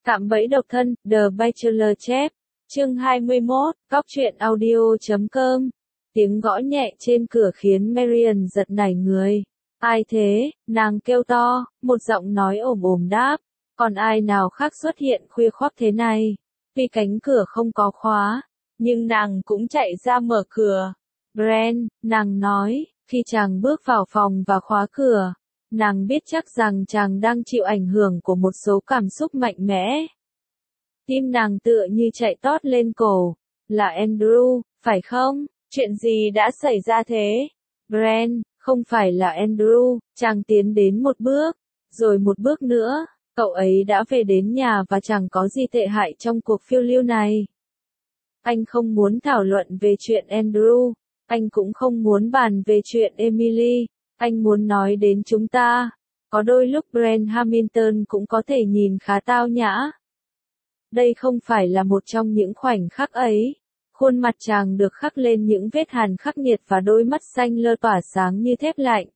Cạm bẫy độc thân, The Bachelor chép, chương 21, Cóc truyện audio.com. Tiếng gõ nhẹ trên cửa khiến Marian giật nảy người. Ai thế? Nàng kêu to, một giọng nói ồm ồm đáp. Còn ai nào khác xuất hiện khuya khoắt thế này? Tuy cánh cửa không có khóa, nhưng nàng cũng chạy ra mở cửa. Bren, nàng nói, khi chàng bước vào phòng và khóa cửa. Nàng biết chắc rằng chàng đang chịu ảnh hưởng của một số cảm xúc mạnh mẽ. Tim nàng tựa như chạy tót lên cổ. Là Andrew, phải không? Chuyện gì đã xảy ra thế? Bren, không phải là Andrew. Chàng tiến đến một bước, rồi một bước nữa. Cậu ấy đã về đến nhà và chẳng có gì tệ hại trong cuộc phiêu lưu này. Anh không muốn thảo luận về chuyện Andrew. Anh cũng không muốn bàn về chuyện Emily. Anh muốn nói đến chúng ta. Có đôi lúc Brent Hamilton cũng có thể nhìn khá tao nhã. Đây không phải là một trong những khoảnh khắc ấy. Khuôn mặt chàng được khắc lên những vết hằn khắc nghiệt và đôi mắt xanh lơ tỏa sáng như thép lạnh.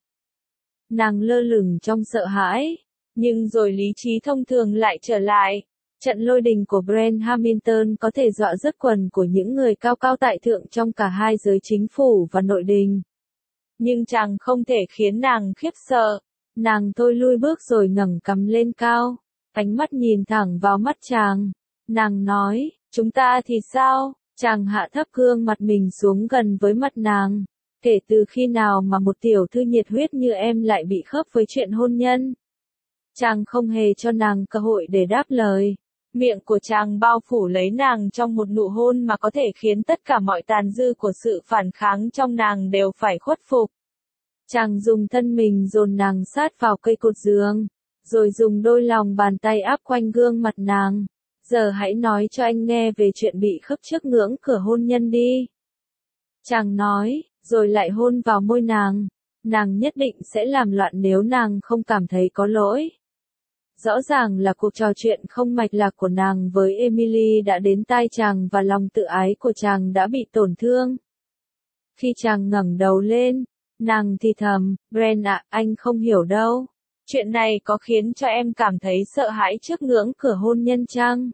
Nàng lơ lửng trong sợ hãi, nhưng rồi lý trí thông thường lại trở lại. Trận lôi đình của Brent Hamilton có thể dọa rớt quần của những người cao cao tại thượng trong cả hai giới chính phủ và nội đình. Nhưng chàng không thể khiến nàng khiếp sợ. Nàng thôi lui bước rồi ngẩng cằm lên cao. Ánh mắt nhìn thẳng vào mắt chàng. Nàng nói, chúng ta thì sao? Chàng hạ thấp gương mặt mình xuống gần với mặt nàng. Kể từ khi nào mà một tiểu thư nhiệt huyết như em lại bị khớp với chuyện hôn nhân? Chàng không hề cho nàng cơ hội để đáp lời. Miệng của chàng bao phủ lấy nàng trong một nụ hôn mà có thể khiến tất cả mọi tàn dư của sự phản kháng trong nàng đều phải khuất phục. Chàng dùng thân mình dồn nàng sát vào cây cột giường, rồi dùng đôi lòng bàn tay áp quanh gương mặt nàng. Giờ hãy nói cho anh nghe về chuyện bị khớp trước ngưỡng cửa hôn nhân đi. Chàng nói, rồi lại hôn vào môi nàng. Nàng nhất định sẽ làm loạn nếu nàng không cảm thấy có lỗi. Rõ ràng là cuộc trò chuyện không mạch lạc của nàng với Emily đã đến tai chàng và lòng tự ái của chàng đã bị tổn thương. Khi chàng ngẩng đầu lên, nàng thì thầm, Bren ạ, anh không hiểu đâu. Chuyện này có khiến cho em cảm thấy sợ hãi trước ngưỡng cửa hôn nhân chăng?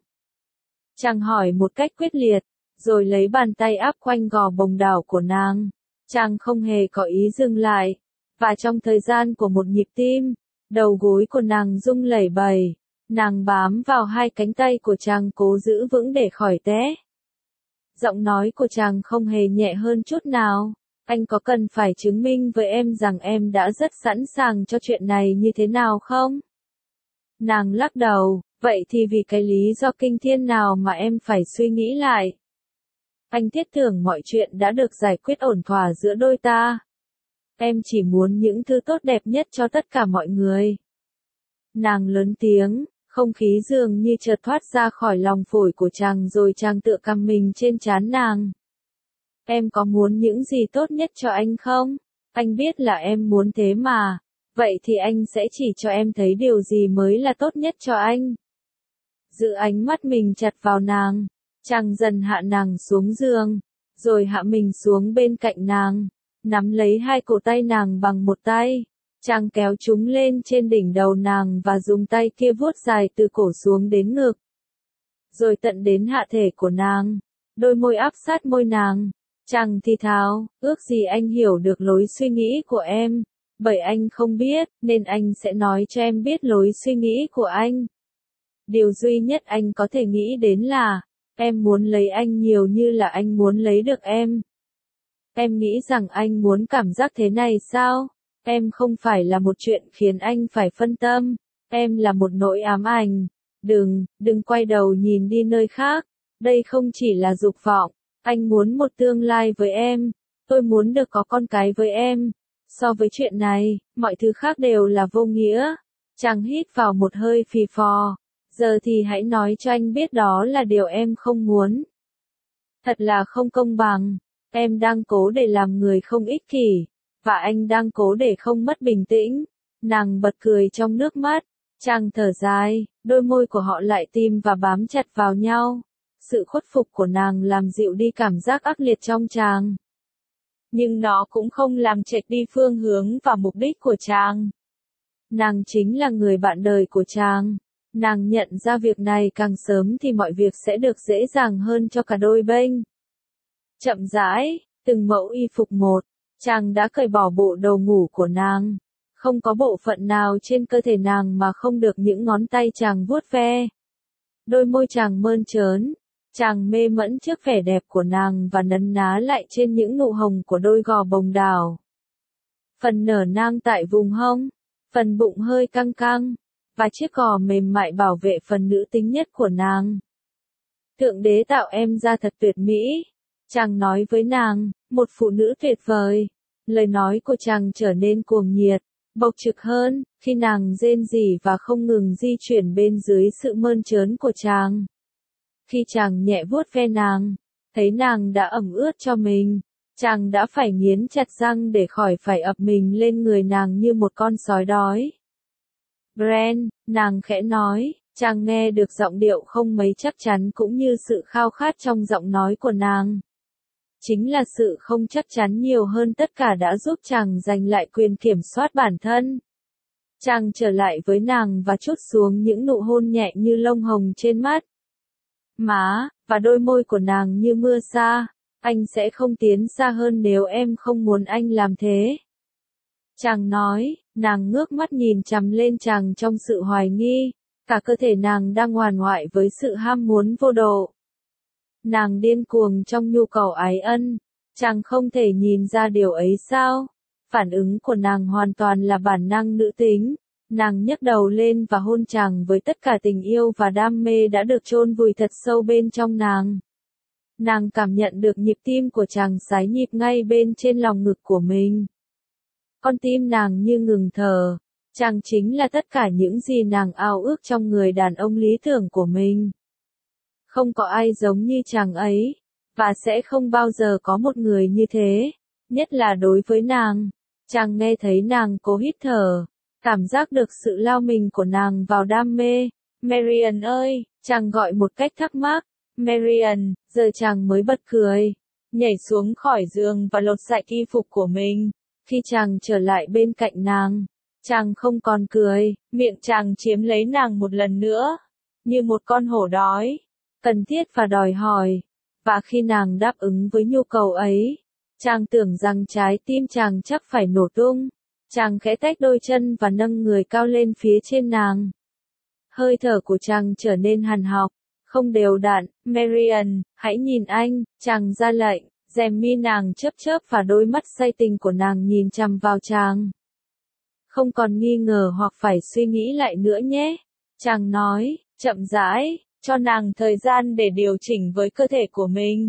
Chàng hỏi một cách quyết liệt, rồi lấy bàn tay áp quanh gò bồng đảo của nàng. Chàng không hề có ý dừng lại. Và trong thời gian của một nhịp tim, đầu gối của nàng rung lẩy bẩy. Nàng bám vào hai cánh tay của chàng cố giữ vững để khỏi té. Giọng nói của chàng không hề nhẹ hơn chút nào. Anh có cần phải chứng minh với em rằng em đã rất sẵn sàng cho chuyện này như thế nào không? Nàng lắc đầu, vậy thì vì cái lý do kinh thiên nào mà em phải suy nghĩ lại? Anh thiết tưởng mọi chuyện đã được giải quyết ổn thỏa giữa đôi ta. Em chỉ muốn những thứ tốt đẹp nhất cho tất cả mọi người. Nàng lớn tiếng, không khí dường như chợt thoát ra khỏi lòng phổi của chàng rồi chàng tựa cằm mình trên trán nàng. Em có muốn những gì tốt nhất cho anh không? Anh biết là em muốn thế mà. Vậy thì anh sẽ chỉ cho em thấy điều gì mới là tốt nhất cho anh. Giữ ánh mắt mình chặt vào nàng. Chàng dần hạ nàng xuống giường, rồi hạ mình xuống bên cạnh nàng, nắm lấy hai cổ tay nàng bằng một tay. Chàng kéo chúng lên trên đỉnh đầu nàng và dùng tay kia vuốt dài từ cổ xuống đến ngực. Rồi tận đến hạ thể của nàng, đôi môi áp sát môi nàng. Chàng thì thào, ước gì anh hiểu được lối suy nghĩ của em. Bởi anh không biết, nên anh sẽ nói cho em biết lối suy nghĩ của anh. Điều duy nhất anh có thể nghĩ đến là, em muốn lấy anh nhiều như là anh muốn lấy được em. Em nghĩ rằng anh muốn cảm giác thế này sao? Em không phải là một chuyện khiến anh phải phân tâm. Em là một nỗi ám ảnh. Đừng quay đầu nhìn đi nơi khác. Đây không chỉ là dục vọng. Anh muốn một tương lai với em. Tôi muốn được có con cái với em. So với chuyện này, mọi thứ khác đều là vô nghĩa. Chàng hít vào một hơi phì phò. Giờ thì hãy nói cho anh biết đó là điều em không muốn. Thật là không công bằng. Em đang cố để làm người không ích kỷ. Và anh đang cố để không mất bình tĩnh. Nàng bật cười trong nước mắt. Chàng thở dài, đôi môi của họ lại tim và bám chặt vào nhau. Sự khuất phục của nàng làm dịu đi cảm giác ác liệt trong chàng. Nhưng nó cũng không làm chệch đi phương hướng và mục đích của chàng. Nàng chính là người bạn đời của chàng. Nàng nhận ra việc này càng sớm thì mọi việc sẽ được dễ dàng hơn cho cả đôi bên. Chậm rãi, từng mẫu y phục một, chàng đã cởi bỏ bộ đồ ngủ của nàng. Không có bộ phận nào trên cơ thể nàng mà không được những ngón tay chàng vuốt ve. Đôi môi chàng mơn trớn, chàng mê mẫn trước vẻ đẹp của nàng và nấn ná lại trên những nụ hồng của đôi gò bồng đào. Phần nở nang tại vùng hông, phần bụng hơi căng căng, và chiếc gò mềm mại bảo vệ phần nữ tính nhất của nàng. Thượng đế tạo em ra thật tuyệt mỹ, chàng nói với nàng, một phụ nữ tuyệt vời. Lời nói của chàng trở nên cuồng nhiệt, bộc trực hơn, khi nàng rên rỉ và không ngừng di chuyển bên dưới sự mơn trớn của chàng. Khi chàng nhẹ vuốt ve nàng, thấy nàng đã ẩm ướt cho mình, chàng đã phải nghiến chặt răng để khỏi phải ập mình lên người nàng như một con sói đói. Bren, nàng khẽ nói, chàng nghe được giọng điệu không mấy chắc chắn cũng như sự khao khát trong giọng nói của nàng. Chính là sự không chắc chắn nhiều hơn tất cả đã giúp chàng giành lại quyền kiểm soát bản thân. Chàng trở lại với nàng và trút xuống những nụ hôn nhẹ như lông hồng trên mắt, má, và đôi môi của nàng như mưa sa. Anh sẽ không tiến xa hơn nếu em không muốn anh làm thế. Chàng nói, nàng ngước mắt nhìn chằm lên chàng trong sự hoài nghi, cả cơ thể nàng đang hoàn hoại với sự ham muốn vô độ. Nàng điên cuồng trong nhu cầu ái ân, chàng không thể nhìn ra điều ấy sao? Phản ứng của nàng hoàn toàn là bản năng nữ tính. Nàng nhấc đầu lên và hôn chàng với tất cả tình yêu và đam mê đã được chôn vùi thật sâu bên trong nàng. Nàng cảm nhận được nhịp tim của chàng sái nhịp ngay bên trên lòng ngực của mình. Con tim nàng như ngừng thở. Chàng chính là tất cả những gì nàng ao ước trong người đàn ông lý tưởng của mình. Không có ai giống như chàng ấy, và sẽ không bao giờ có một người như thế, nhất là đối với nàng. Chàng nghe thấy nàng cố hít thở, cảm giác được sự lao mình của nàng vào đam mê. Marian ơi, chàng gọi một cách thắc mắc. Marian, giờ chàng mới bật cười, nhảy xuống khỏi giường và lột sạch y phục của mình. Khi chàng trở lại bên cạnh nàng, chàng không còn cười, miệng chàng chiếm lấy nàng một lần nữa, như một con hổ đói, cần thiết và đòi hỏi. Và khi nàng đáp ứng với nhu cầu ấy, chàng tưởng rằng trái tim chàng chắc phải nổ tung. Chàng khẽ tách đôi chân và nâng người cao lên phía trên nàng. Hơi thở của chàng trở nên hằn học, không đều đặn. Marian, hãy nhìn anh, chàng ra lệnh. Rèm mi nàng chớp chớp và đôi mắt say tình của nàng nhìn chằm vào chàng. Không còn nghi ngờ hoặc phải suy nghĩ lại nữa nhé. Chàng nói, chậm rãi, cho nàng thời gian để điều chỉnh với cơ thể của mình.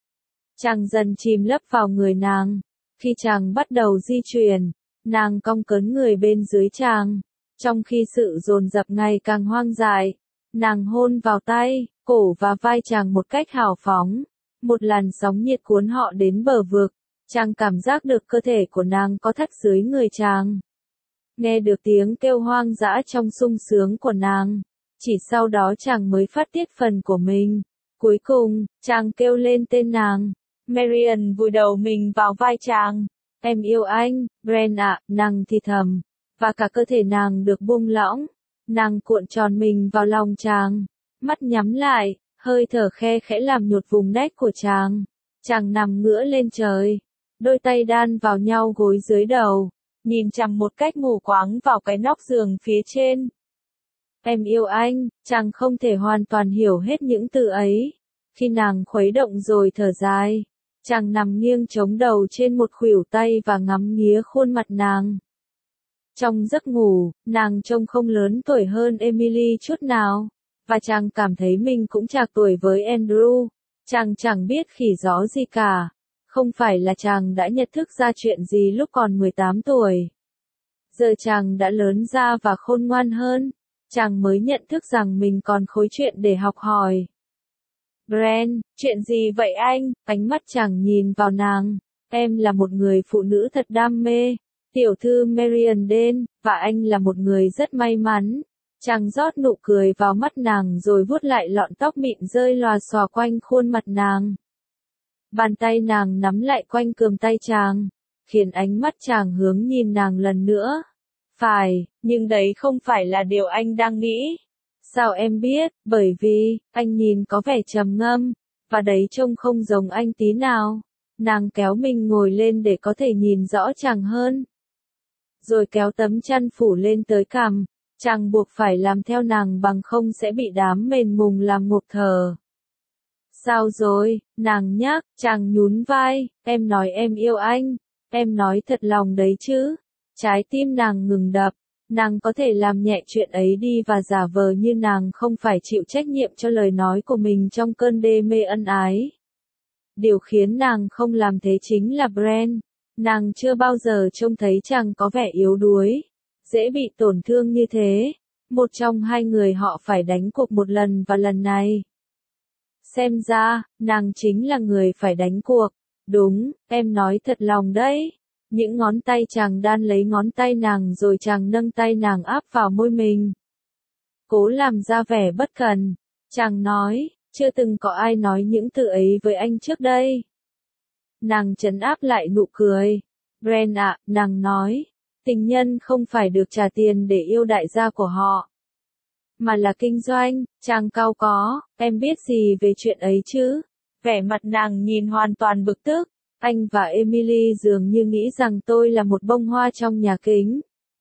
Chàng dần chìm lấp vào người nàng. Khi chàng bắt đầu di chuyển, nàng cong cớn người bên dưới chàng. Trong khi sự dồn dập ngày càng hoang dại, nàng hôn vào tay, cổ và vai chàng một cách hào phóng. Một làn sóng nhiệt cuốn họ đến bờ vực. Chàng cảm giác được cơ thể của nàng có thắt dưới người chàng. Nghe được tiếng kêu hoang dã trong sung sướng của nàng. Chỉ sau đó chàng mới phát tiết phần của mình. Cuối cùng, chàng kêu lên tên nàng. Marian vùi đầu mình vào vai chàng. Em yêu anh, Bren ạ, nàng thì thầm. Và cả cơ thể nàng được buông lỏng. Nàng cuộn tròn mình vào lòng chàng. Mắt nhắm lại, hơi thở khe khẽ làm nhột vùng nách của chàng. Chàng nằm ngửa lên trời. Đôi tay đan vào nhau gối dưới đầu. Nhìn chằm một cách mù quáng vào cái nóc giường phía trên. Em yêu anh, chàng không thể hoàn toàn hiểu hết những từ ấy. Khi nàng khuấy động rồi thở dài. Chàng nằm nghiêng chống đầu trên một khuỷu tay và ngắm nghía khuôn mặt nàng. Trong giấc ngủ, nàng trông không lớn tuổi hơn Emily chút nào. Và chàng cảm thấy mình cũng trạc tuổi với Andrew. Chàng chẳng biết khỉ gió gì cả. Không phải là chàng đã nhận thức ra chuyện gì lúc còn 18 tuổi. Giờ chàng đã lớn ra và khôn ngoan hơn. Chàng mới nhận thức rằng mình còn khối chuyện để học hỏi. Bren, chuyện gì vậy anh? Ánh mắt chàng nhìn vào nàng. Em là một người phụ nữ thật đam mê. Tiểu thư Marian Den, và anh là một người rất may mắn. Chàng rót nụ cười vào mắt nàng rồi vuốt lại lọn tóc mịn rơi lòa xòa quanh khuôn mặt nàng. Bàn tay nàng nắm lại quanh cườm tay chàng, khiến ánh mắt chàng hướng nhìn nàng lần nữa. Phải, nhưng đấy không phải là điều anh đang nghĩ. Sao em biết? Bởi vì, anh nhìn có vẻ trầm ngâm, và đấy trông không giống anh tí nào. Nàng kéo mình ngồi lên để có thể nhìn rõ chàng hơn. Rồi kéo tấm chăn phủ lên tới cằm. Chàng buộc phải làm theo nàng bằng không sẽ bị đám mền mùng làm ngộp thở. Sao rồi? Nàng nhắc, chàng nhún vai, em nói em yêu anh. Em nói thật lòng đấy chứ. Trái tim nàng ngừng đập. Nàng có thể làm nhẹ chuyện ấy đi và giả vờ như nàng không phải chịu trách nhiệm cho lời nói của mình trong cơn đê mê ân ái. Điều khiến nàng không làm thế chính là Brent. Nàng chưa bao giờ trông thấy chàng có vẻ yếu đuối, dễ bị tổn thương như thế. Một trong hai người họ phải đánh cuộc một lần và lần này. Xem ra, nàng chính là người phải đánh cuộc. Đúng, em nói thật lòng đấy. Những ngón tay chàng đan lấy ngón tay nàng rồi chàng nâng tay nàng áp vào môi mình. Cố làm ra vẻ bất cần. Chàng nói, chưa từng có ai nói những từ ấy với anh trước đây. Nàng trấn áp lại nụ cười. Brent ạ, nàng nói, tình nhân không phải được trả tiền để yêu đại gia của họ. Mà là kinh doanh. Chàng cau có, em biết gì về chuyện ấy chứ? Vẻ mặt nàng nhìn hoàn toàn bực tức. Anh và Emily dường như nghĩ rằng tôi là một bông hoa trong nhà kính.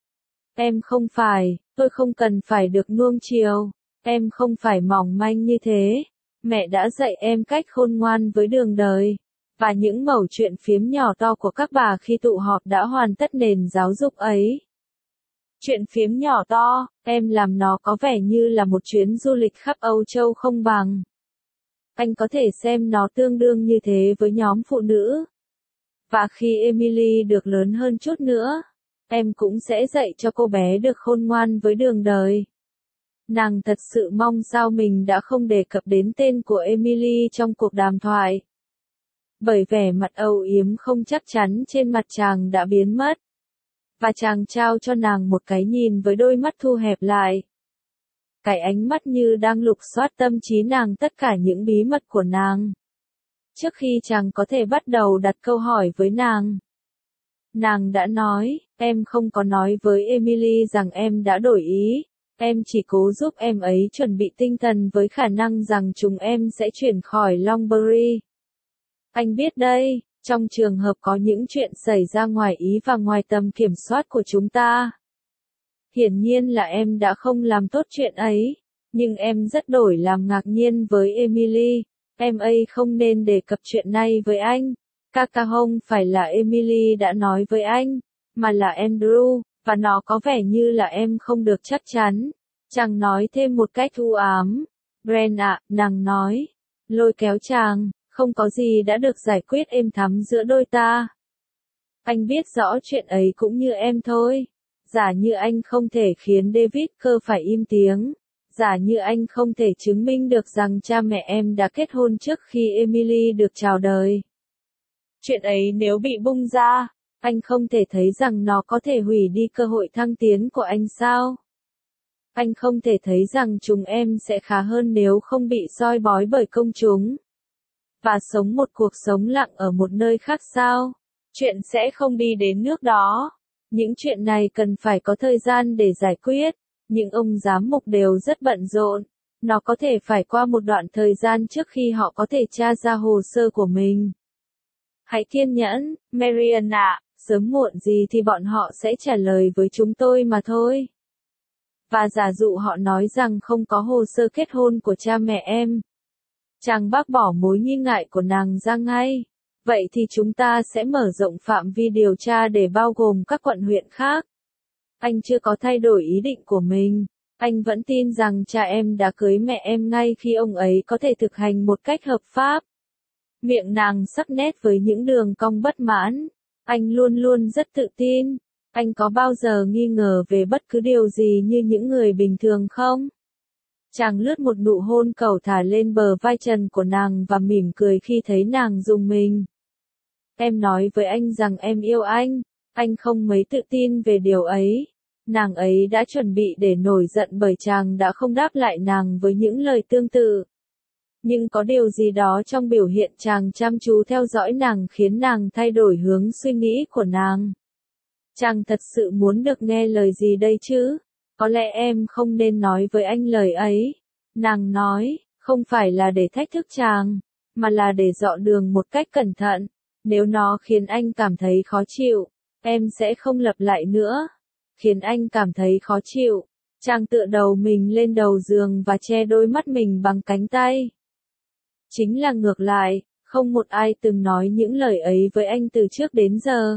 Em không phải, tôi không cần phải được nuông chiều. Em không phải mỏng manh như thế. Mẹ đã dạy em cách khôn ngoan với đường đời. Và những mẩu chuyện phiếm nhỏ to của các bà khi tụ họp đã hoàn tất nền giáo dục ấy. Chuyện phiếm nhỏ to, em làm nó có vẻ như là một chuyến du lịch khắp Âu Châu không bằng. Anh có thể xem nó tương đương như thế với nhóm phụ nữ. Và khi Emily được lớn hơn chút nữa, em cũng sẽ dạy cho cô bé được khôn ngoan với đường đời. Nàng thật sự mong sao mình đã không đề cập đến tên của Emily trong cuộc đàm thoại. Bởi vẻ mặt âu yếm không chắc chắn trên mặt chàng đã biến mất. Và chàng trao cho nàng một cái nhìn với đôi mắt thu hẹp lại. Cái ánh mắt như đang lục soát tâm trí nàng tất cả những bí mật của nàng. Trước khi chàng có thể bắt đầu đặt câu hỏi với nàng. Nàng đã nói, em không có nói với Emily rằng em đã đổi ý. Em chỉ cố giúp em ấy chuẩn bị tinh thần với khả năng rằng chúng em sẽ chuyển khỏi Longbury. Anh biết đây, trong trường hợp có những chuyện xảy ra ngoài ý và ngoài tầm kiểm soát của chúng ta. Hiển nhiên là em đã không làm tốt chuyện ấy, nhưng em rất đổi làm ngạc nhiên với Emily. Em ấy không nên đề cập chuyện này với anh. Kaka không phải là Emily đã nói với anh, mà là Andrew, và nó có vẻ như là em không được chắc chắn. Chàng nói thêm một cách u ám. Brent ạ, nàng nói, lôi kéo chàng, không có gì đã được giải quyết êm thắm giữa đôi ta. Anh biết rõ chuyện ấy cũng như em thôi. Giả như anh không thể khiến David Kerr phải im tiếng. Giả như anh không thể chứng minh được rằng cha mẹ em đã kết hôn trước khi Emily được chào đời. Chuyện ấy nếu bị bung ra, anh không thể thấy rằng nó có thể hủy đi cơ hội thăng tiến của anh sao? Anh không thể thấy rằng chúng em sẽ khá hơn nếu không bị soi bói bởi công chúng. Và sống một cuộc sống lặng ở một nơi khác sao? Chuyện sẽ không đi đến nước đó. Những chuyện này cần phải có thời gian để giải quyết. Những ông giám mục đều rất bận rộn. Nó có thể phải qua một đoạn thời gian trước khi họ có thể tra ra hồ sơ của mình. Hãy kiên nhẫn, Marian ạ, sớm muộn gì thì bọn họ sẽ trả lời với chúng tôi mà thôi. Và giả dụ họ nói rằng không có hồ sơ kết hôn của cha mẹ em. Chàng bác bỏ mối nghi ngại của nàng ra ngay. Vậy thì chúng ta sẽ mở rộng phạm vi điều tra để bao gồm các quận huyện khác. Anh chưa có thay đổi ý định của mình. Anh vẫn tin rằng cha em đã cưới mẹ em ngay khi ông ấy có thể thực hành một cách hợp pháp. Miệng nàng sắc nét với những đường cong bất mãn. Anh luôn luôn rất tự tin. Anh có bao giờ nghi ngờ về bất cứ điều gì như những người bình thường không? Chàng lướt một nụ hôn cầu thả lên bờ vai trần của nàng và mỉm cười khi thấy nàng rùng mình. Em nói với anh rằng em yêu anh không mấy tự tin về điều ấy. Nàng ấy đã chuẩn bị để nổi giận bởi chàng đã không đáp lại nàng với những lời tương tự. Nhưng có điều gì đó trong biểu hiện chàng chăm chú theo dõi nàng khiến nàng thay đổi hướng suy nghĩ của nàng. Chàng thật sự muốn được nghe lời gì đây chứ? Có lẽ em không nên nói với anh lời ấy. Nàng nói, không phải là để thách thức chàng, mà là để dọ đường một cách cẩn thận. Nếu nó khiến anh cảm thấy khó chịu, em sẽ không lặp lại nữa. Khiến anh cảm thấy khó chịu. Chàng tựa đầu mình lên đầu giường và che đôi mắt mình bằng cánh tay. Chính là ngược lại, không một ai từng nói những lời ấy với anh từ trước đến giờ.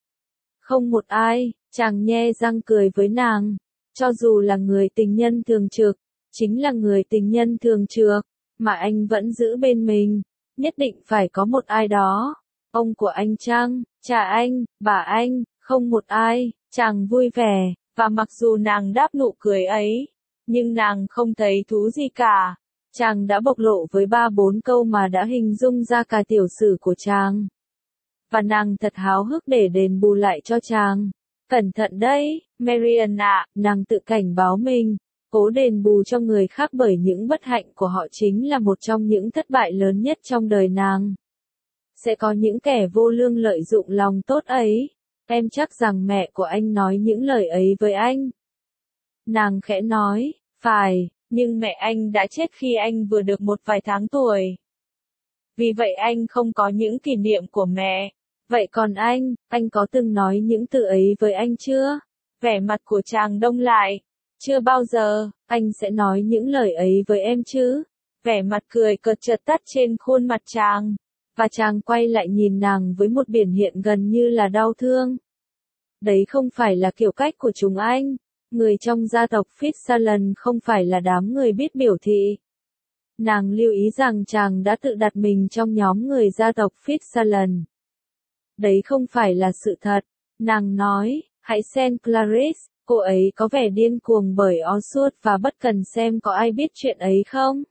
Không một ai, chàng nhe răng cười với nàng. Cho dù là người tình nhân thường trực, chính là người tình nhân thường trực, mà anh vẫn giữ bên mình. Nhất định phải có một ai đó. Ông của anh chăng, cha anh, bà anh, không một ai. Chàng vui vẻ, và mặc dù nàng đáp nụ cười ấy, nhưng nàng không thấy thú gì cả. Chàng đã bộc lộ với 3-4 câu mà đã hình dung ra cả tiểu sử của chàng. Và nàng thật háo hức để đền bù lại cho chàng. Cẩn thận đấy, Marian ạ, nàng tự cảnh báo mình. Cố đền bù cho người khác bởi những bất hạnh của họ chính là một trong những thất bại lớn nhất trong đời nàng. Sẽ có những kẻ vô lương lợi dụng lòng tốt ấy. Em chắc rằng mẹ của anh nói những lời ấy với anh. Nàng khẽ nói, phải, nhưng mẹ anh đã chết khi anh vừa được một vài tháng tuổi. Vì vậy anh không có những kỷ niệm của mẹ. Vậy còn anh có từng nói những từ ấy với anh chưa? Vẻ mặt của chàng đông lại. Chưa bao giờ, anh sẽ nói những lời ấy với em chứ? Vẻ mặt cười cợt chợt tắt trên khuôn mặt chàng. Và chàng quay lại nhìn nàng với một biểu hiện gần như là đau thương. Đấy không phải là kiểu cách của chúng anh. Người trong gia tộc Fitzgerald không phải là đám người biết biểu thị. Nàng lưu ý rằng chàng đã tự đặt mình trong nhóm người gia tộc Fitzgerald. Đấy không phải là sự thật. Nàng nói, hãy xem Clarice, cô ấy có vẻ điên cuồng bởi Osgood và bất cần xem có ai biết chuyện ấy không.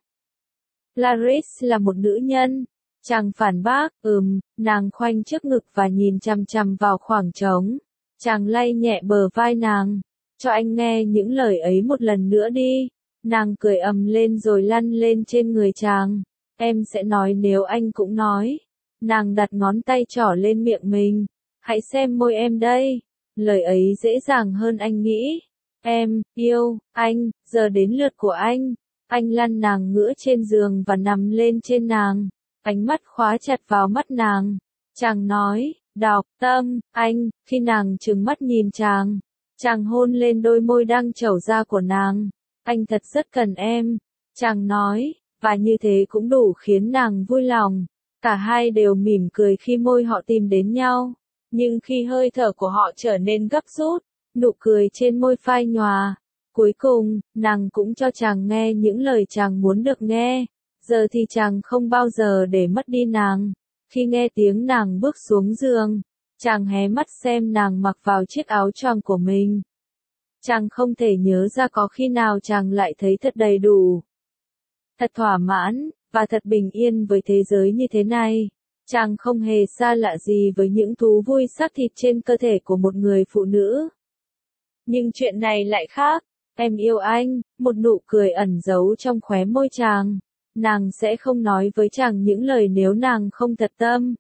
Clarice là một nữ nhân. Chàng phản bác, nàng khoanh trước ngực và nhìn chằm chằm vào khoảng trống. Chàng lay nhẹ bờ vai nàng. Cho anh nghe những lời ấy một lần nữa đi. Nàng cười ầm lên rồi lăn lên trên người chàng. Em sẽ nói nếu anh cũng nói. Nàng đặt ngón tay trỏ lên miệng mình. Hãy xem môi em đây. Lời ấy dễ dàng hơn anh nghĩ. Em, yêu, anh, giờ đến lượt của anh. Anh lăn nàng ngửa trên giường và nằm lên trên nàng. Ánh mắt khóa chặt vào mắt nàng. Chàng nói, đọc, tâm, anh, khi nàng trừng mắt nhìn chàng. Chàng hôn lên đôi môi đang trẩu ra của nàng. Anh thật rất cần em. Chàng nói, và như thế cũng đủ khiến nàng vui lòng. Cả hai đều mỉm cười khi môi họ tìm đến nhau. Nhưng khi hơi thở của họ trở nên gấp rút, nụ cười trên môi phai nhòa. Cuối cùng, nàng cũng cho chàng nghe những lời chàng muốn được nghe. Giờ thì chàng không bao giờ để mất đi nàng. Khi nghe tiếng nàng bước xuống giường, chàng hé mắt xem nàng mặc vào chiếc áo choàng của mình. Chàng không thể nhớ ra có khi nào chàng lại thấy thật đầy đủ, thật thỏa mãn, và thật bình yên với thế giới như thế này. Chàng không hề xa lạ gì với những thú vui xác thịt trên cơ thể của một người phụ nữ. Nhưng chuyện này lại khác. Em yêu anh, một nụ cười ẩn giấu trong khóe môi chàng. Nàng sẽ không nói với chàng những lời nếu nàng không thật tâm.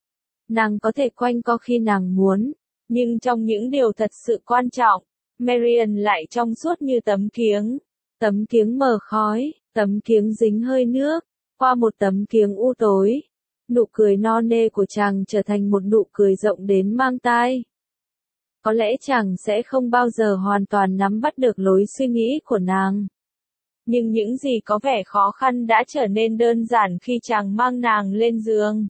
Nàng có thể quanh co khi nàng muốn, nhưng trong những điều thật sự quan trọng, Marian lại trong suốt như tấm kiếng. Tấm kiếng mờ khói, tấm kiếng dính hơi nước, qua một tấm kiếng u tối. Nụ cười no nê của chàng trở thành một nụ cười rộng đến mang tai. Có lẽ chàng sẽ không bao giờ hoàn toàn nắm bắt được lối suy nghĩ của nàng. Nhưng những gì có vẻ khó khăn đã trở nên đơn giản khi chàng mang nàng lên giường.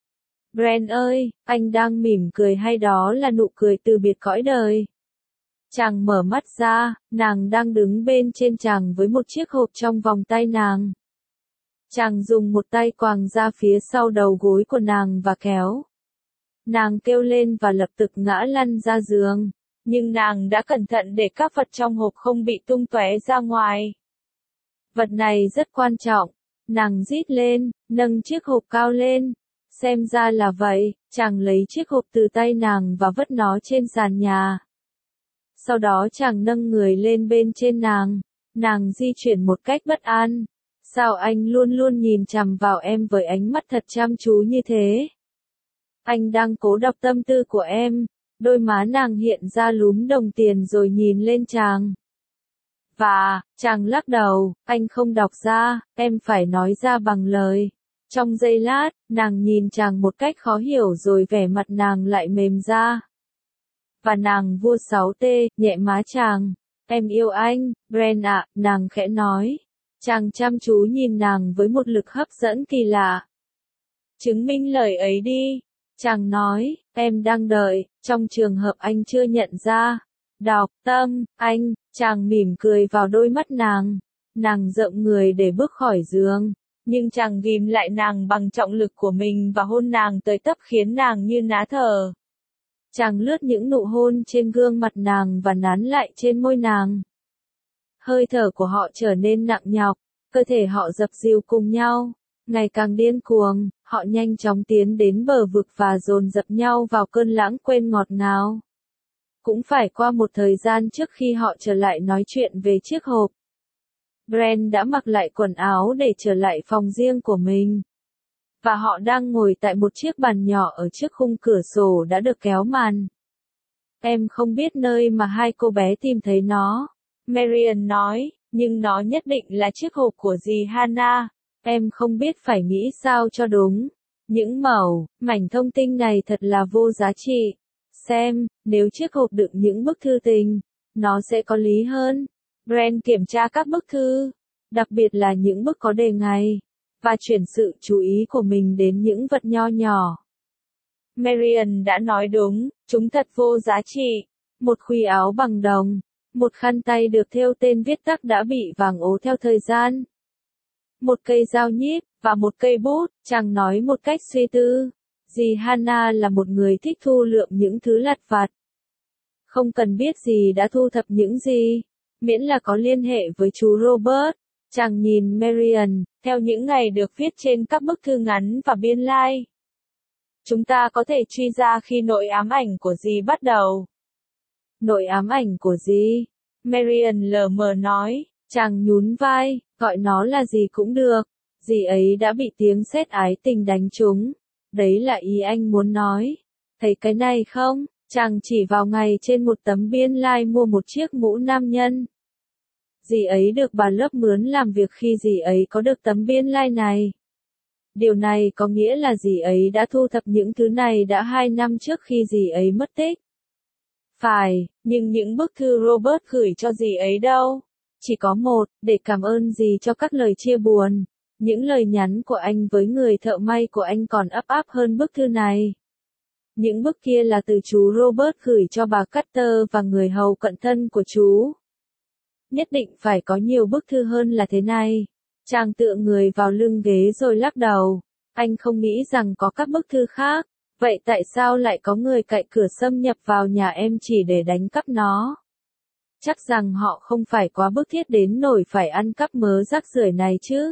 Bren ơi, anh đang mỉm cười hay đó là nụ cười từ biệt cõi đời? Chàng mở mắt ra, nàng đang đứng bên trên chàng với một chiếc hộp trong vòng tay nàng. Chàng dùng một tay quàng ra phía sau đầu gối của nàng và kéo. Nàng kêu lên và lập tức ngã lăn ra giường, nhưng nàng đã cẩn thận để các vật trong hộp không bị tung tóe ra ngoài. Vật này rất quan trọng. Nàng rít lên, nâng chiếc hộp cao lên. Xem ra là vậy, chàng lấy chiếc hộp từ tay nàng và vứt nó trên sàn nhà. Sau đó chàng nâng người lên bên trên nàng. Nàng di chuyển một cách bất an. Sao anh luôn luôn nhìn chằm vào em với ánh mắt thật chăm chú như thế? Anh đang cố đọc tâm tư của em. Đôi má nàng hiện ra lúm đồng tiền rồi nhìn lên chàng. Và, chàng lắc đầu, anh không đọc ra, em phải nói ra bằng lời. Trong giây lát, nàng nhìn chàng một cách khó hiểu rồi vẻ mặt nàng lại mềm ra. Và nàng vua 6T, nhẹ má chàng. Em yêu anh, Bren ạ, nàng khẽ nói. Chàng chăm chú nhìn nàng với một lực hấp dẫn kỳ lạ. Chứng minh lời ấy đi. Chàng nói, em đang đợi, trong trường hợp anh chưa nhận ra. Đọc, tâm, anh, chàng mỉm cười vào đôi mắt nàng. Nàng rộng người để bước khỏi giường. Nhưng chàng ghìm lại nàng bằng trọng lực của mình và hôn nàng tới tấp khiến nàng như ná thở. Chàng lướt những nụ hôn trên gương mặt nàng và nán lại trên môi nàng. Hơi thở của họ trở nên nặng nhọc, cơ thể họ dập dìu cùng nhau. Ngày càng điên cuồng, họ nhanh chóng tiến đến bờ vực và dồn dập nhau vào cơn lãng quên ngọt ngào. Cũng phải qua một thời gian trước khi họ trở lại nói chuyện về chiếc hộp. Bren đã mặc lại quần áo để trở lại phòng riêng của mình. Và họ đang ngồi tại một chiếc bàn nhỏ ở trước khung cửa sổ đã được kéo màn. Em không biết nơi mà hai cô bé tìm thấy nó. Marian nói, nhưng nó nhất định là chiếc hộp của dì Hannah. Em không biết phải nghĩ sao cho đúng. Những mảnh thông tin này thật là vô giá trị. Xem, nếu chiếc hộp đựng những bức thư tình, nó sẽ có lý hơn. Bren kiểm tra các bức thư, đặc biệt là những bức có đề ngày, và chuyển sự chú ý của mình đến những vật nho nhỏ. Marian đã nói đúng, chúng thật vô giá trị. Một khuy áo bằng đồng, một khăn tay được thêu tên viết tắt đã bị vàng ố theo thời gian. Một cây dao nhíp, và một cây bút, chàng nói một cách suy tư. Dì Hannah là một người thích thu lượm những thứ lặt vặt. Không cần biết dì đã thu thập những gì, miễn là có liên hệ với chú Robert. Chàng nhìn Marian, theo những ngày được viết trên các bức thư ngắn và biên lai. Chúng ta có thể truy ra khi nỗi ám ảnh của dì bắt đầu. Nỗi ám ảnh của dì? Marian lờ mờ nói, chàng nhún vai, gọi nó là gì cũng được. Dì ấy đã bị tiếng sét ái tình đánh trúng. Đấy là ý anh muốn nói. Thấy cái này không? Chàng chỉ vào ngày trên một tấm biên lai mua một chiếc mũ nam nhân. Dì ấy được bà lớp mướn làm việc khi dì ấy có được tấm biên lai này. Điều này có nghĩa là dì ấy đã thu thập những thứ này đã 2 năm trước khi dì ấy mất tích. Phải, nhưng những bức thư Robert gửi cho dì ấy đâu? Chỉ có một, để cảm ơn dì cho các lời chia buồn. Những lời nhắn của anh với người thợ may của anh còn ấp áp hơn bức thư này. Những bức kia là từ chú Robert gửi cho bà Carter và người hầu cận thân của chú. Nhất định phải có nhiều bức thư hơn là thế này. Chàng tựa người vào lưng ghế rồi lắc đầu. Anh không nghĩ rằng có các bức thư khác. Vậy tại sao lại có người cậy cửa xâm nhập vào nhà em chỉ để đánh cắp nó? Chắc rằng họ không phải quá bức thiết đến nỗi phải ăn cắp mớ rác rưởi này chứ.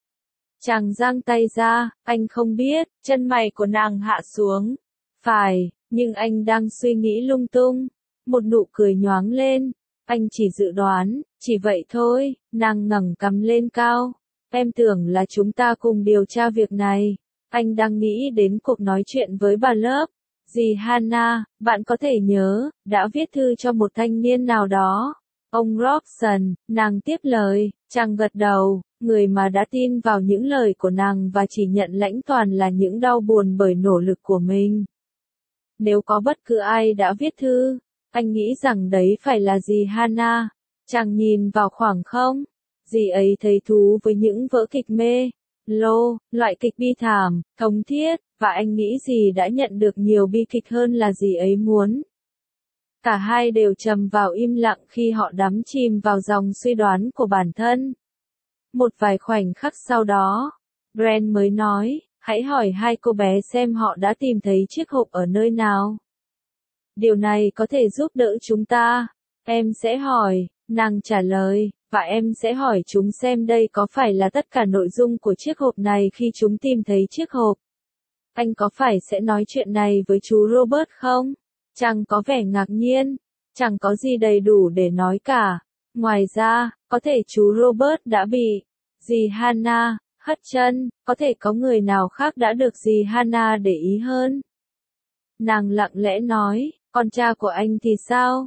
Chàng giang tay ra, anh không biết, chân mày của nàng hạ xuống. Phải, nhưng anh đang suy nghĩ lung tung. Một nụ cười nhoáng lên. Anh chỉ dự đoán, chỉ vậy thôi, nàng ngẩng cằm lên cao. Em tưởng là chúng ta cùng điều tra việc này. Anh đang nghĩ đến cuộc nói chuyện với bà lớp. Dì Hannah, bạn có thể nhớ, đã viết thư cho một thanh niên nào đó. Ông Robson, nàng tiếp lời, chàng gật đầu, người mà đã tin vào những lời của nàng và chỉ nhận lãnh toàn là những đau buồn bởi nỗ lực của mình. Nếu có bất cứ ai đã viết thư, anh nghĩ rằng đấy phải là dì Hannah. Chàng nhìn vào khoảng không. Dì ấy thấy thú với những vở kịch mê, loại kịch bi thảm, thống thiết, và anh nghĩ dì đã nhận được nhiều bi kịch hơn là dì ấy muốn. Cả hai đều trầm vào im lặng khi họ đắm chìm vào dòng suy đoán của bản thân. Một vài khoảnh khắc sau đó, Bren mới nói, hãy hỏi hai cô bé xem họ đã tìm thấy chiếc hộp ở nơi nào. Điều này có thể giúp đỡ chúng ta. Em sẽ hỏi, nàng trả lời, và em sẽ hỏi chúng xem đây có phải là tất cả nội dung của chiếc hộp này khi chúng tìm thấy chiếc hộp. Anh có phải sẽ nói chuyện này với chú Robert không? Chàng có vẻ ngạc nhiên. Chẳng có gì đầy đủ để nói cả. Ngoài ra, có thể chú Robert đã bị dì Hannah hất chân, có thể có người nào khác đã được dì Hannah để ý hơn. Nàng lặng lẽ nói, con cha của anh thì sao?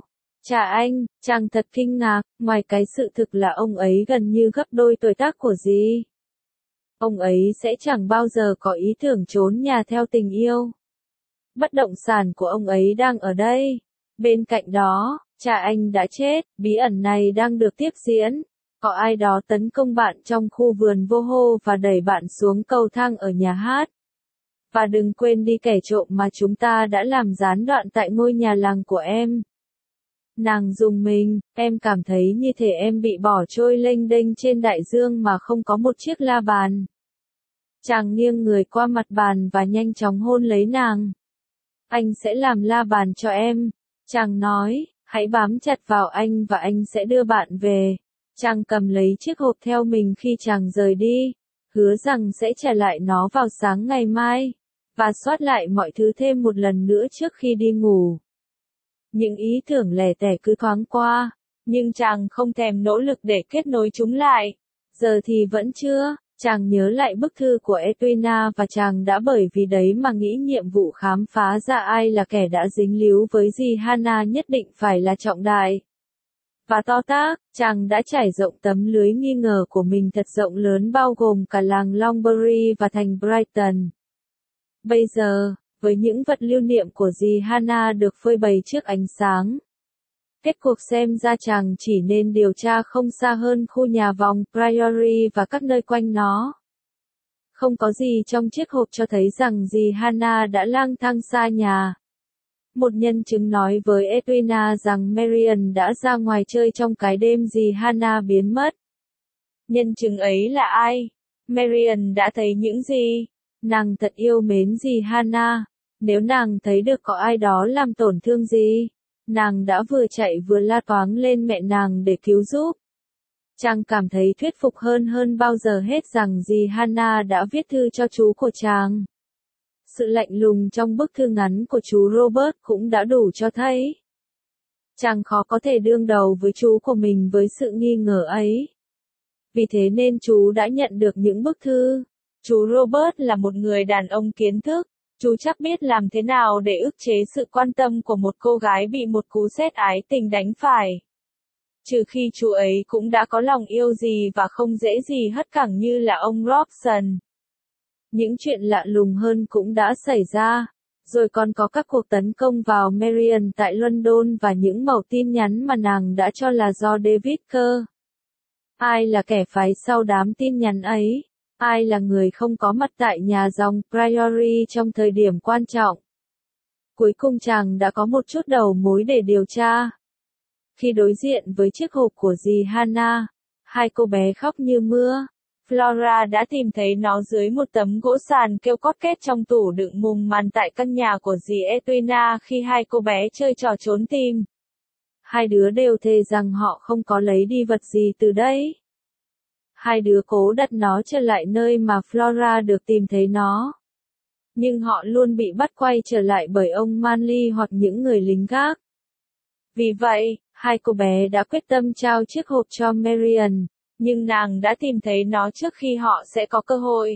Chàng thật kinh ngạc, ngoài cái sự thực là ông ấy gần như gấp đôi tuổi tác của dì. Ông ấy sẽ chẳng bao giờ có ý tưởng trốn nhà theo tình yêu. Bất động sản của ông ấy đang ở đây. Bên cạnh đó, cha anh đã chết, bí ẩn này đang được tiếp diễn. Có ai đó tấn công bạn trong khu vườn vô hô và đẩy bạn xuống cầu thang ở nhà hát. Và đừng quên đi kẻ trộm mà chúng ta đã làm gián đoạn tại ngôi nhà làng của em. Nàng rùng mình, em cảm thấy như thể em bị bỏ trôi lênh đênh trên đại dương mà không có một chiếc la bàn. Chàng nghiêng người qua mặt bàn và nhanh chóng hôn lấy nàng. Anh sẽ làm la bàn cho em. Chàng nói, hãy bám chặt vào anh và anh sẽ đưa bạn về. Chàng cầm lấy chiếc hộp theo mình khi chàng rời đi, hứa rằng sẽ trả lại nó vào sáng ngày mai, và soát lại mọi thứ thêm một lần nữa trước khi đi ngủ. Những ý tưởng lẻ tẻ cứ thoáng qua, nhưng chàng không thèm nỗ lực để kết nối chúng lại. Giờ thì vẫn chưa. Chàng nhớ lại bức thư của Edwina và chàng đã bởi vì đấy mà nghĩ nhiệm vụ khám phá ra ai là kẻ đã dính líu với dì Hannah nhất định phải là trọng đại. Và to tác, chàng đã trải rộng tấm lưới nghi ngờ của mình thật rộng lớn bao gồm cả làng Longbury và thành Brighton. Bây giờ, với những vật lưu niệm của dì Hannah được phơi bày trước ánh sáng, kết cuộc xem ra chàng chỉ nên điều tra không xa hơn khu nhà vòng Priory và các nơi quanh nó. Không có gì trong chiếc hộp cho thấy rằng dì Hannah đã lang thang xa nhà. Một nhân chứng nói với Edwina rằng Marian đã ra ngoài chơi trong cái đêm dì Hannah biến mất. Nhân chứng ấy là ai? Marian đã thấy những gì? Nàng thật yêu mến dì Hannah. Nếu nàng thấy được có ai đó làm tổn thương dì, nàng đã vừa chạy vừa la toáng lên mẹ nàng để cứu giúp. Chàng cảm thấy thuyết phục hơn bao giờ hết rằng dì Hannah đã viết thư cho chú của chàng. Sự lạnh lùng trong bức thư ngắn của chú Robert cũng đã đủ cho thấy chàng khó có thể đương đầu với chú của mình với sự nghi ngờ ấy. Vì thế nên chú đã nhận được những bức thư. Chú Robert là một người đàn ông kiến thức. Chú chắc biết làm thế nào để ức chế sự quan tâm của một cô gái bị một cú sét ái tình đánh phải. Trừ khi chú ấy cũng đã có lòng yêu gì và không dễ gì hất cẳng như là ông Robson. Những chuyện lạ lùng hơn cũng đã xảy ra. Rồi còn có các cuộc tấn công vào Marian tại London và những mẩu tin nhắn mà nàng đã cho là do David Kerr. Ai là kẻ phái sau đám tin nhắn ấy? Ai là người không có mặt tại nhà dòng Priory trong thời điểm quan trọng? Cuối cùng chàng đã có một chút đầu mối để điều tra. Khi đối diện với chiếc hộp của dì Hannah, hai cô bé khóc như mưa. Flora đã tìm thấy nó dưới một tấm gỗ sàn kêu cót két trong tủ đựng mùng màn tại căn nhà của dì Edwina khi hai cô bé chơi trò trốn tìm. Hai đứa đều thề rằng họ không có lấy đi vật gì từ đây. Hai đứa cố đặt nó trở lại nơi mà Flora được tìm thấy nó. Nhưng họ luôn bị bắt quay trở lại bởi ông Manley hoặc những người lính gác. Vì vậy, hai cô bé đã quyết tâm trao chiếc hộp cho Marian, nhưng nàng đã tìm thấy nó trước khi họ sẽ có cơ hội.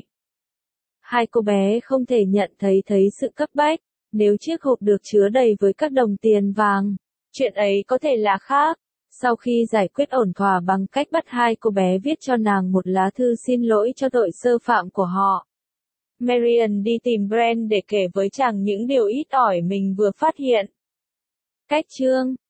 Hai cô bé không thể nhận thấy sự cấp bách, nếu chiếc hộp được chứa đầy với các đồng tiền vàng, chuyện ấy có thể là khác. Sau khi giải quyết ổn thỏa bằng cách bắt hai cô bé viết cho nàng một lá thư xin lỗi cho tội xơ phạm của họ, Marian đi tìm Brent để kể với chàng những điều ít ỏi mình vừa phát hiện. Cách chương